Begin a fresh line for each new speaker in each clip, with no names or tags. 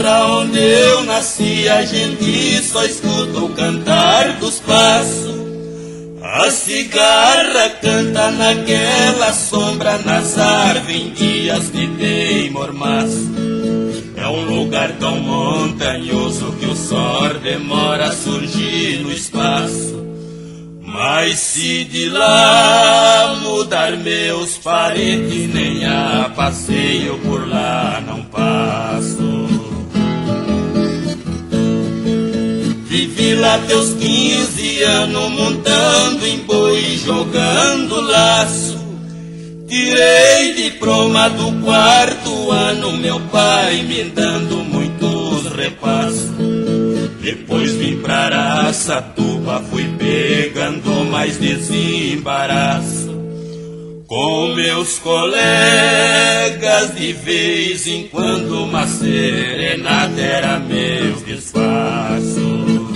terra onde eu nasci, a gente só escuta o cantar dos passos. A cigarra canta naquela sombra, nas árvores em dias de bem mormaço. É um lugar tão montanhoso que o sol demora a surgir no espaço. Mas se de lá mudar meus parentes, nem a passeio por lá não passo. Vivi lá teus 15 anos montando em boi, jogando laço. Tirei diploma do 4º ano, meu pai me dando muitos repassos. Depois vim pra Araçatuba, fui pegando mais desembaraço. Com meus colegas de vez em quando uma serenata era meu despacho.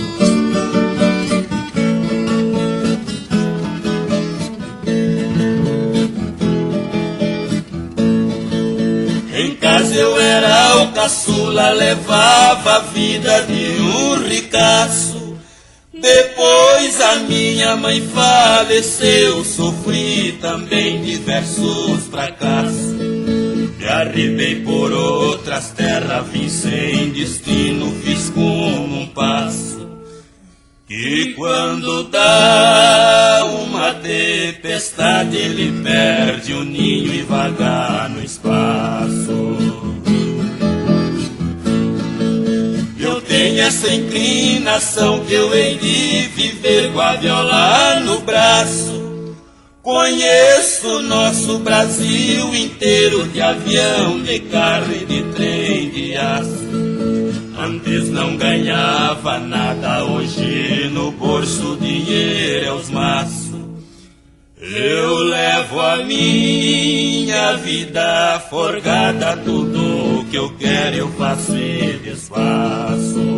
Em casa eu era o caçula, levava a vida de um ricaço. Depois a minha mãe faleceu, sofri também diversos fracassos. Me arribei por outras terras, vim sem destino, fiz como um passo. Que quando dá uma tempestade, ele perde o ninho e vaga no espaço. Eu tenho essa inclinação que eu hei de viver com a viola no braço. Conheço nosso Brasil inteiro, de avião, de carro e de trem de aço. Antes não ganhava nada, hoje no bolso dinheiro é os maços. Eu levo a minha vida forgada, tudo que eu quero eu faço e desfaço.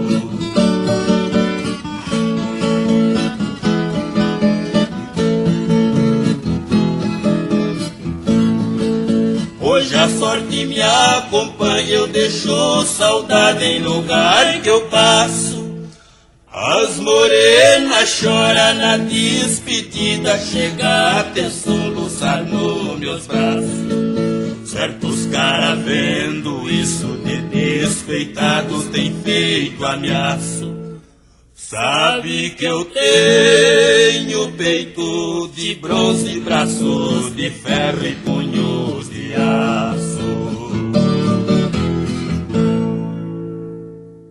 Hoje a sorte me acompanha, eu deixo saudade em lugar que eu passo. As morenas choram na despedida, chega até soluçar nos meus braços. Certos caras vendo isso de despeitados tem feito ameaço. Sabe que eu tenho peito de bronze, braços de ferro e punhos de aço.